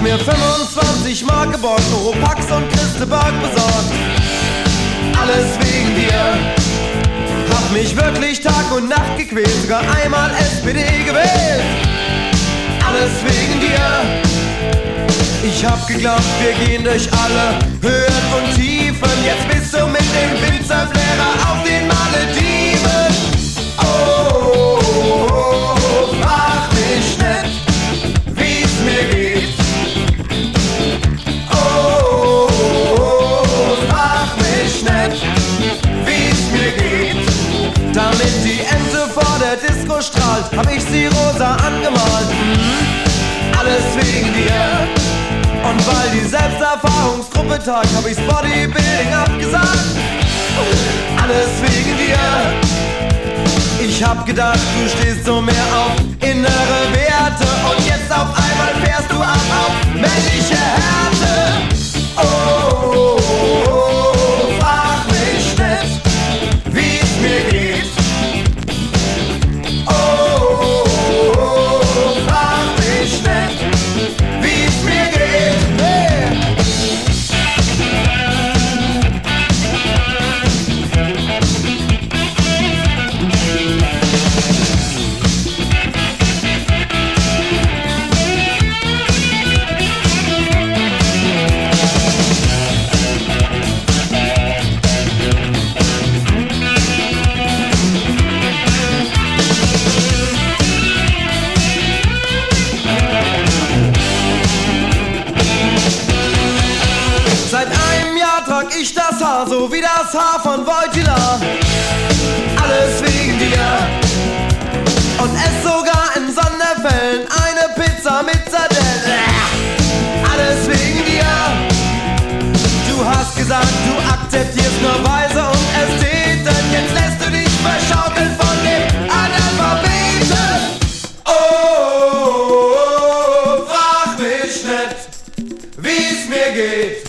mir 25 Mark geborgt, Oropax und Christeberg besorgt. Alles wegen dir. Hab mich wirklich Tag und Nacht gequält, sogar einmal SPD gewählt. Alles wegen dir. Ich hab geglaubt, wir gehen durch alle Höhen und Tiefen. Jetzt bist du mit dem Windsurflehrer auf den Malediven. Oh, frag mich nicht, wie's mir geht. Oh, frag mich nicht, wie's mir geht. Damit die Ente vor der Disco strahlt, hab ich sie rosa angemalt. Alles wegen dir. Und weil die Selbsterfahrungsgruppe tagt, hab ich's Bodybuilding abgesagt. Alles wegen dir. Ich hab gedacht, du stehst so mehr auf innere Werte. Und jetzt auf einmal fährst du ab auf männliche Härte. Oh, frag mich nicht, wie's mir geht. Oh, frag mich nicht, wie's mir geht. Seit einem Jahr trag ich das Haar, so wie das Haar von Wojtyla. Alles wegen dir. Und ess sogar in Sonderfällen eine Pizza mit Sardellen. Alles wegen dir. Du hast gesagt, du akzeptierst nur Weise und Ästheten. Jetzt lässt du dich verschaukeln von dem Analphabeten. Oh, frag mich nicht, wie's mir geht.